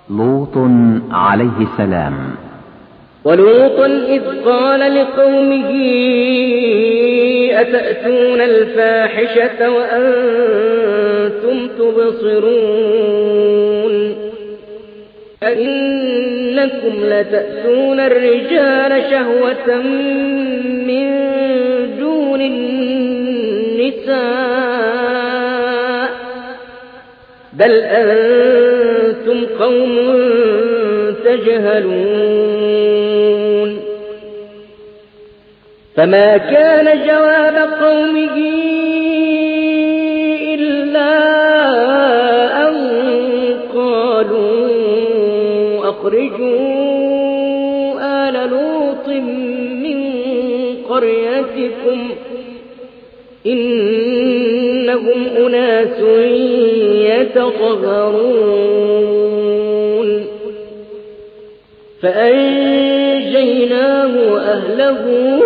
لوط عليه السلام. ولوطا إذ قال لقومه أتأتون الفاحشة وأنتم تبصرون أئنكم لتأتون الرجال شهوة من دون النساء بل أنتم قوم تجهلون. فما كان جواب قومه إلا أن قالوا أخرجوا آل لوط من قريتكم إنهم أناس يتطهرون. فأنجيناه وأهله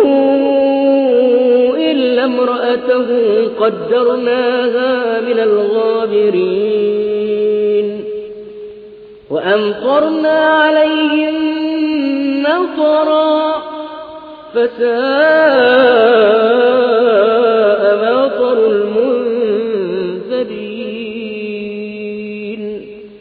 إلا امرأته قدرناها من الغابرين. وأمطرنا عليهم مطرا فساء مطر المنذرين.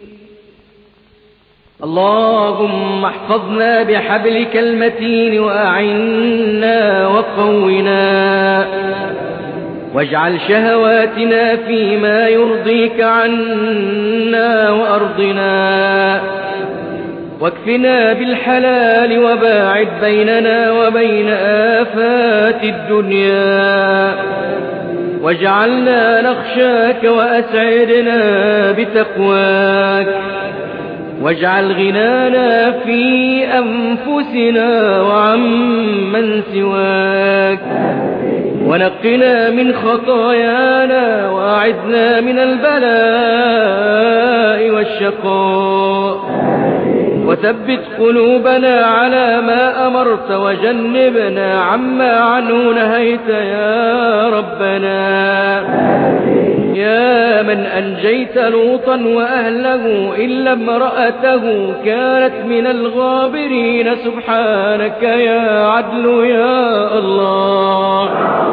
اللهم احفظنا بحبلك المتين وأعنا وقونا واجعل شهواتنا فيما يرضيك عنا وأرضنا واكفنا بالحلال وباعد بيننا وبين آفات الدنيا واجعلنا نخشاك وأسعدنا بتقواك واجعل غنانا في أنفسنا وعمن سواك ونقنا من خطايانا وأعذنا من البلاء والشقاء وثبت قلوبنا على ما أمرت وجنبنا عما عنه نهيت يا ربنا. يا من أنجيت لوطا وأهله إلا امرأته كانت من الغابرين سبحانك يا عدل يا الله.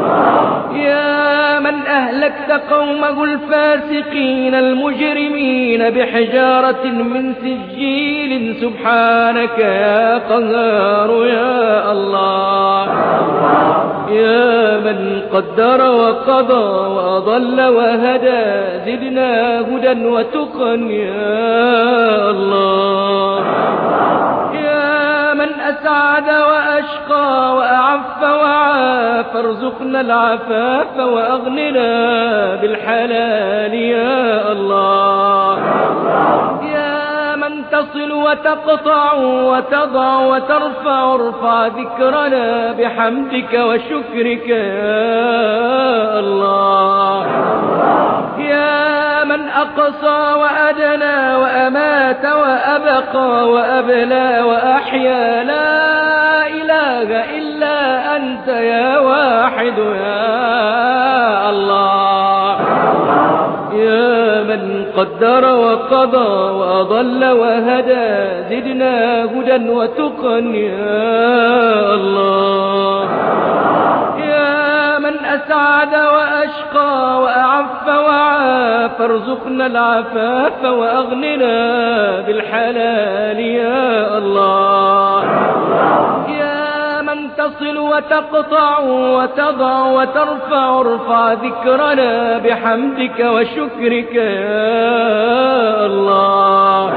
يا من أهلكت قومه الفاسقين المجرمين بحجارة من سجيل سبحانك يا قهار يا الله. يا من قدر وقضى وأضل وهدى زدنا هدى وتقى يا الله. يا من أسعد وأشقى وأعف وعاف ارزقنا العفاف وأغننا بالحلال يا الله. يا من تصل وتقطع وتضع وترفع ارفع ذكرنا بحمدك وشكرك يا الله. يا من أقصى وأدنى وأمات وأبقى وأبلى وأحيا لا إله إلا أنت يا واحد يا الله. يا من قدر وقضى وأضل وهدى زدنا هدى وتقى يا الله. يا من أسعد وأشقى وأعف وعاف ارزقنا العفاف وأغننا بالحلال يا الله. يا من تصل وتقطع وتضع وترفع ارفع ذكرنا بحمدك وشكرك يا الله.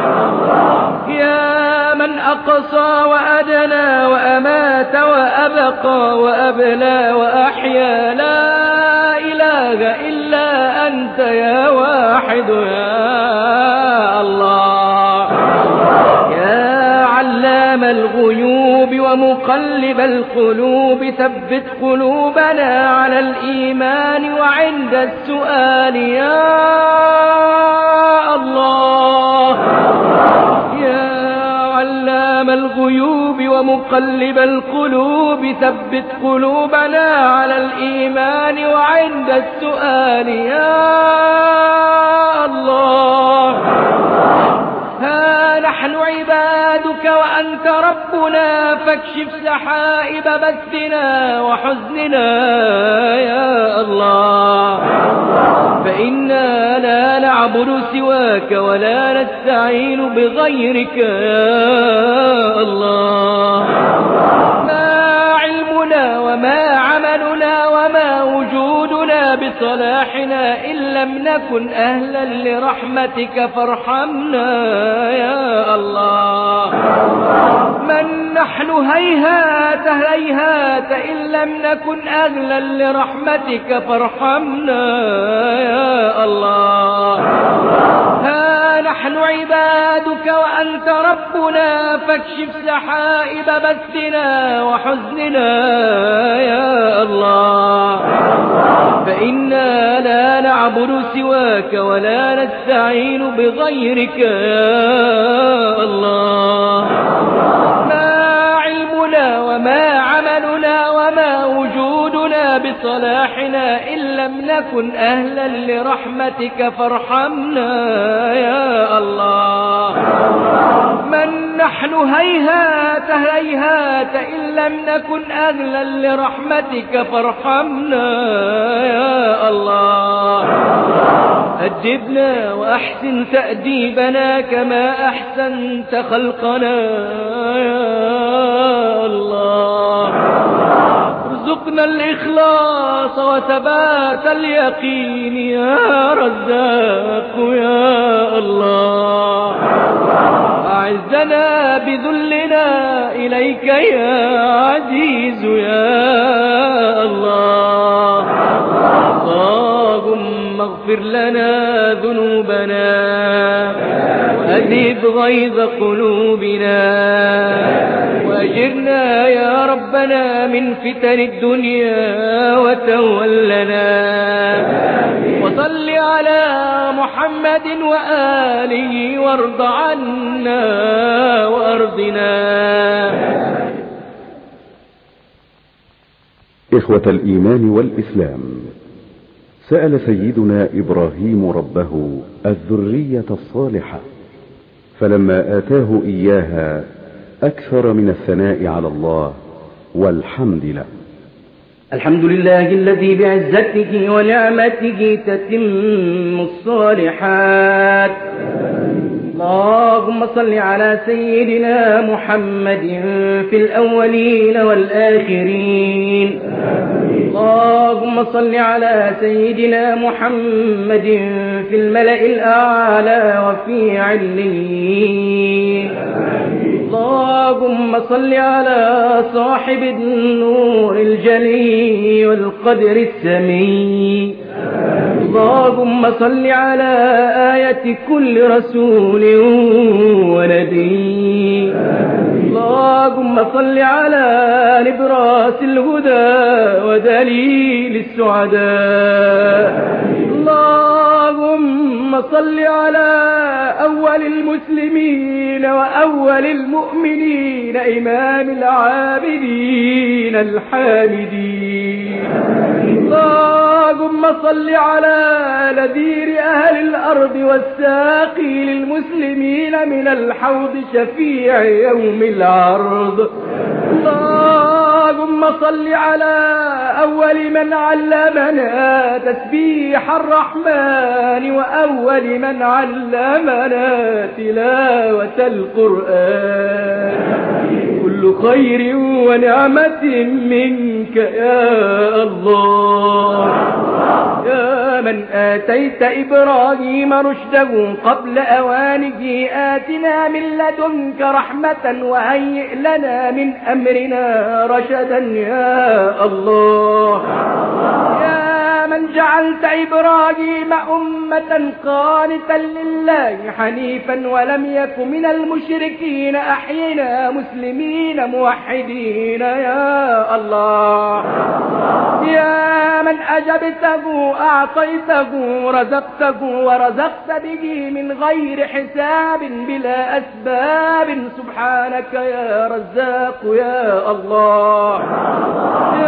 يا من أقصى وأدنى وأمات وأبقى وأبلى وأحيا لا إله إلا أنت يا واحد يا الله. يا علام الغيوب ومقلب القلوب ثبت قلوبنا على الإيمان وعند السؤال يا الله. يا علام الغيوب ومقلب القلوب ثبت قلوبنا على الإيمان وعند السؤال يا الله. هان نحن عبادك وأنت ربنا فاكشف سحائب بثنا وحزننا يا الله. فإنا لا نعبد سواك ولا نستعين بغيرك يا الله. ما علمنا وما عملنا وما وجودنا بصلاحنا إن لم نكن أهلا لرحمتك فارحمنا يا الله. من نحن هيهات هيهات إن لم نكن أهلا لرحمتك فارحمنا يا الله. ها نحن عبادك وأنت ربنا فاكشف سحائب بثنا وحزننا يا الله. فإنا لا نعبد سواك ولا نستعين بغيرك يا الله. ما علمنا وما عملنا وما وجودنا بصلاحنا إن لم نكن أهلا لرحمتك فارحمنا يا الله. من نحن هيهات هيهات إن لم نكن أهلا لرحمتك فارحمنا يا الله. أدبنا وأحسن تأديبنا كما أحسنت خلقنا يا الله. ارزقنا الإخلاص وثبات اليقين يا رزاق يا الله. أعزنا بذلنا إليك يا عزيز يا الله. اللهم اغفر لنا ذنوبنا وأذهب غيظ قلوبنا وأجرنا يا ربنا من فتن الدنيا وتولنا. وصل على محمد وآله وارض عنا وأرضنا. إخوة الإيمان والإسلام، سأل سيدنا إبراهيم ربه الذرية الصالحة، فلما آتاه إياها أكثر من الثناء على الله والحمد له. الحمد لله الذي بعزته ونعمته تتم الصالحات. اللهم صل على سيدنا محمد في الأولين والآخرين. اللهم صل على سيدنا محمد في الملأ الأعلى وفي عليين. اللهم صل على صاحب النور الجلي والقدر السمي. اللهم صل على آية كل رسول ونبي. اللهم صل على نبراس الهدى ودليل السعداء. اللهم صل على أول المسلمين وأول المؤمنين إمام العابدين الحامدين. اللهم صل على نذير أهل الأرض والساقي للمسلمين من الحوض شفيع يوم العرض. اللهم صل على أول من علمنا تسبيح الرحمن وأول من علمنا تلاوة القرآن. كل خير ونعمة منك يا الله. يا من آتيت إبراهيم رشده قبل أوانه آتنا من لدنك رحمة وهيئ لنا من أمرنا رشدا يا الله. يا من جعلت إبراهيم أمة قانتا لله حنيفا ولم يك من المشركين أحينا مسلمين موحدين يا الله. يا من أجبته أعطيته رزقته ورزقت به من غير حساب بلا أسباب سبحانك يا رزاق يا الله. يا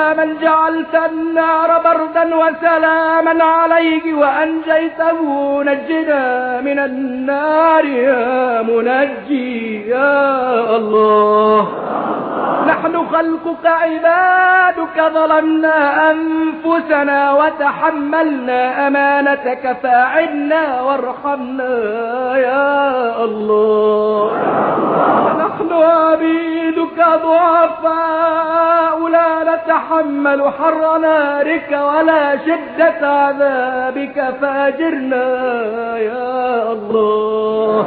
يا من جعلت النار بردا وسلاما عليه وأنجيته، نجنا من النار يا منجي يا الله. نحن خلقك عبادك ظلمنا أنفسنا وتحملنا أمانتك فأعنا وارحمنا يا الله. نحن عبيدك ضعفاء لا نتحمل حر نارك ولا شدة عذابك فأجرنا يا الله.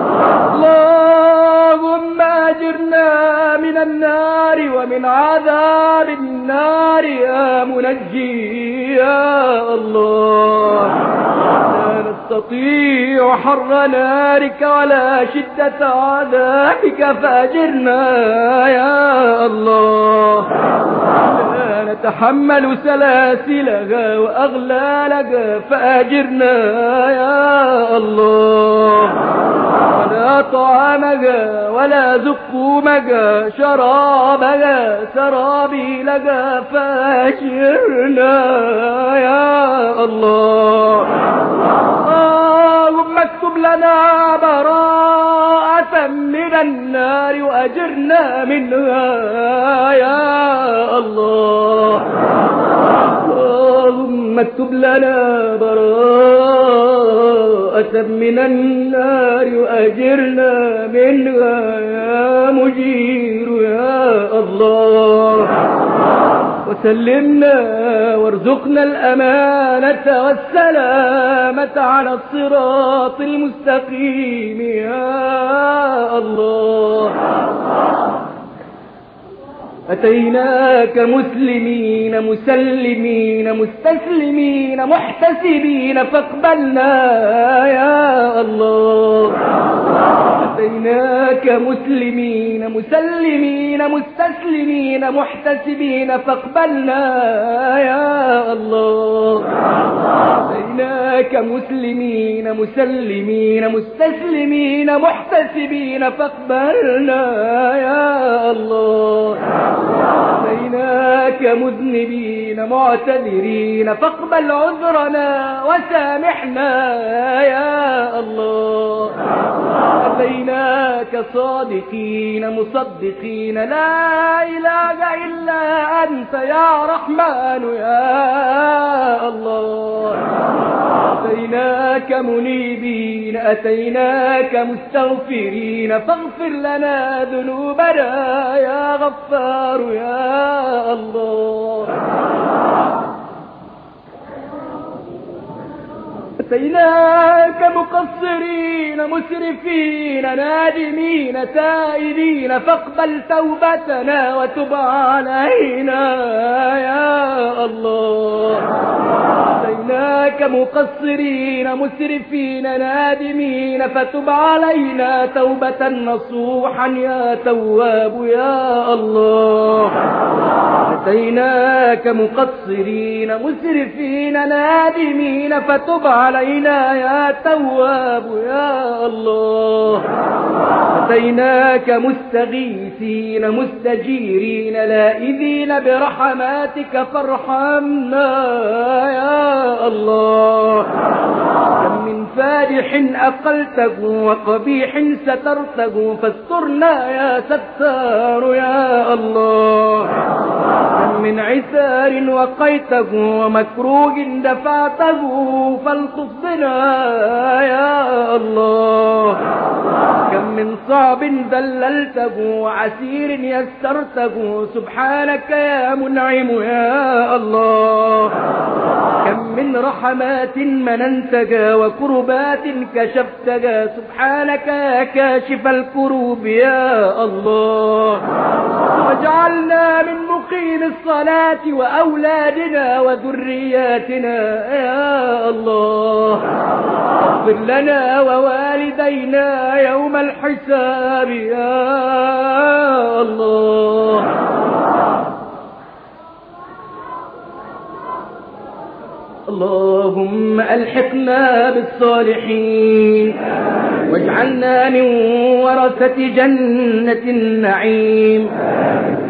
اللهم أجرنا من النار ومن عذاب النار يا منجي يا الله. لا نستطيع حر نارك ولا شدة عذابك فأجرنا يا الله. لا نتحمل سلاسلها وأغلالها فأجرنا يا الله. ولا طعامها ولا زقومها شرابها سرابيلها فأجرنا يا الله. اللهم اكتب لنا براءة من النار وأجرنا منها يا الله. اللهم اكتب لنا براءة من النار وأجرنا منها يا مجير يا الله. وسلمنا وارزقنا الأمانة والسلامة على الصراط المستقيم يا الله. أتيناك مسلمين مسلمين مستسلمين محتسبين فاقبلنا يا الله. أتيناك مسلمين مسلمين مستسلمين محتسبين فاقبلنا يا الله. أتيناك مسلمين مسلمين مستسلمين محتسبين فاقبلنا يا الله. أتيناك مذنبين معتذرين فاقبل عذرنا وسامحنا يا الله. أتيناك صادقين مصدقين لا إله إلا أنت يا رحمن يا الله. أتيناك منيبين أتيناك مستغفرين فاغفر لنا ذنوبنا يا غفار يا الله. أتيناك مقصرين مسرفين نادمين تائبين فاقبل توبتنا وتب علينا يا الله. أتيناك مقصرين مسرفين نادمين فتب علينا توبة نصوحا يا تواب يا الله. أتيناك مقصرين مسرفين نادمين فتب علينا يا تواب يا الله. أتيناك مستغيثين مستجيرين لائذين برحماتك فارحمنا يا الله. كم من فادح أقلته وقبيح سترته فاسترنا يا ستار يا الله. كم من عثار وقيته ومكروه دفعته فالطف بنا يا الله. كم من صعب ذللته وعسير يسرته سبحانك يا منعم يا الله. كم من رحمات مننتها وكربات كشفتها سبحانك يا كاشف الكروب يا الله. واجعلنا من مقيم الصلاة وأولادنا وذرياتنا يا الله. اغفر لنا ووالدينا يوم الحساب يا الله. اللهم ألحقنا بالصالحين واجعلنا من ورثة جنة النعيم.